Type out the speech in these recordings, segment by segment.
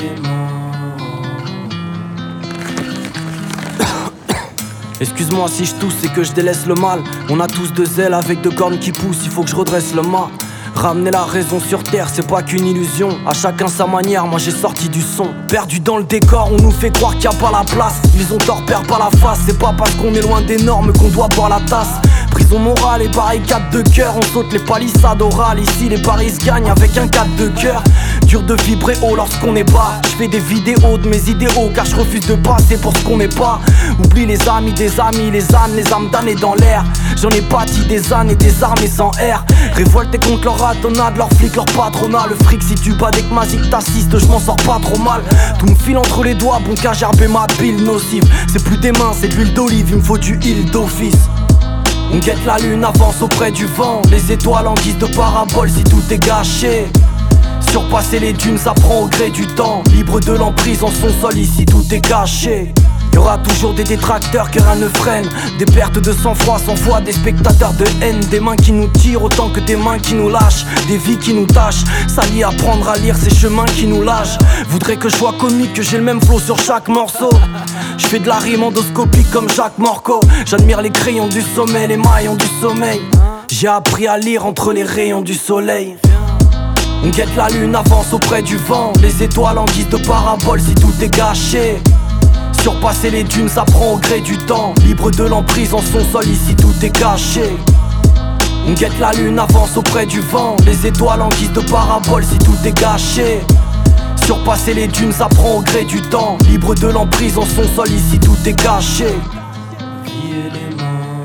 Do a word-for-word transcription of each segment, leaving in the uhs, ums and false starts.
Excuse-moi si je tousse et que je délaisse le mal. On a tous deux ailes avec deux cornes qui poussent, il faut que je redresse le mât. Ramener la raison sur terre, c'est pas qu'une illusion. À chacun sa manière, moi j'ai sorti du son. Perdu dans le décor, on nous fait croire qu'il y a pas la place. Ils ont tort, perd pas la face. C'est pas parce qu'on est loin des normes qu'on doit boire la tasse. Prison morale et barricade de cœur, on saute les palissades orales. Ici les paris se gagnent avec un cadre de cœur. Dur de vibrer haut lorsqu'on est bas. Je fais des vidéos de mes idéaux car je refuse de passer pour ce qu'on n'est pas. Oublie les amis des amis, les ânes, les âmes damnées dans l'air. J'en ai bâti des ânes et des armées sans air. Révolté contre leur ratonnade, leur flic, leur patronat. Le fric si tu bats dès que Mazik t'assiste, je m'en sors pas trop mal. Tout me file entre les doigts, bon qu'à gerber ma pile nocive. C'est plus des mains, c'est de l'huile d'olive, il me faut du huile d'office. On guette la lune, avance auprès du vent. Les étoiles en guise de parabole si tout est gâché. Surpasser les dunes, ça prend au gré du temps. Libre de l'emprise en son sol, ici tout est caché. Y'aura toujours des détracteurs que rien ne freine. Des pertes de sang-froid sans foi, des spectateurs de haine. Des mains qui nous tirent autant que des mains qui nous lâchent. Des vies qui nous tâchent, s'allier, apprendre à lire ces chemins qui nous lâchent. Voudrais que je sois comique, que j'ai le même flow sur chaque morceau. Je fais de la rime endoscopique comme Jacques Morco. J'admire les crayons du sommet, les maillons du sommeil. J'ai appris à lire entre les rayons du soleil. On guette la lune, avance auprès du vent. Les étoiles en guise de parabole si tout est gâché. Surpasser les dunes, ça prend au gré du temps. Libre de l'emprise en son sol, ici tout est caché. On guette la lune, avance auprès du vent. Les étoiles en guise de parabole si tout est gâché. Surpasser les dunes, ça prend au gré du temps. Libre de l'emprise en son sol, ici tout est caché. Vie et les mains.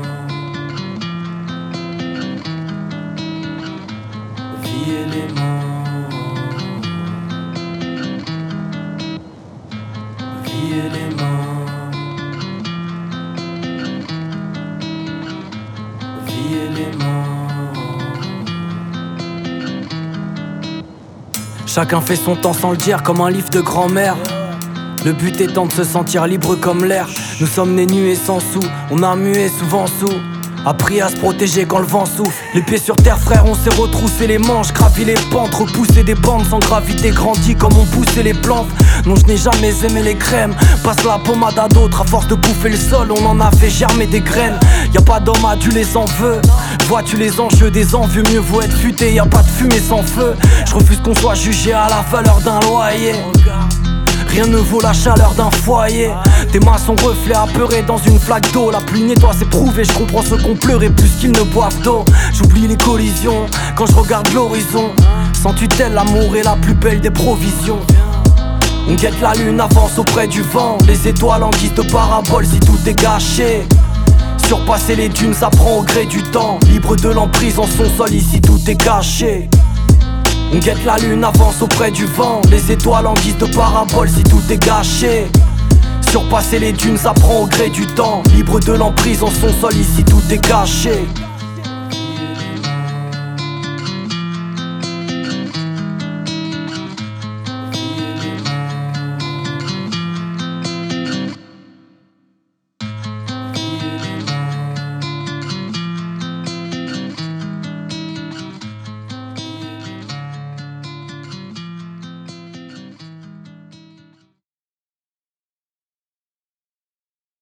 Vie et les mains. Vie et les mains. Vie et les mains. Chacun fait son temps sans le dire comme un livre de grand-mère. Le but étant de se sentir libre comme l'air. Nous sommes nés nus et sans sous, on a mué souvent sous. Appris à se protéger quand le vent souffle. Les pieds sur terre frère, on s'est retroussé les manches. Gravi les pentes, repoussé des bandes sans gravité. Grandi comme on poussait les plantes. Non je n'ai jamais aimé les crèmes. Passe la pommade à d'autres, à force de bouffer le sol on en a fait germer des graines. Y'a pas d'homme adulé sans vœux. Vois-tu les enjeux des envieux, mieux vaut être futé. Y'a pas de fumée sans feu. Je refuse qu'on soit jugé à la valeur d'un loyer. Rien ne vaut la chaleur d'un foyer. Tes mains sont reflets apeurés dans une flaque d'eau. La pluie nettoie, c'est prouvé, je comprends ceux qu'on pleurait plus qu'ils ne boivent d'eau. J'oublie les collisions quand je regarde l'horizon. Sans tutelle, l'amour est la plus belle des provisions. On guette la lune, avance auprès du vent. Les étoiles en guise de parabole si tout est gâché. Surpasser les dunes, ça prend au gré du temps. Libre de l'emprise en son sol, ici tout est caché. On guette la lune, avance auprès du vent. Les étoiles en guise de parabole si tout est gâché. Surpasser les dunes, ça prend au gré du temps. Libre de l'emprise en son sol, ici tout est caché.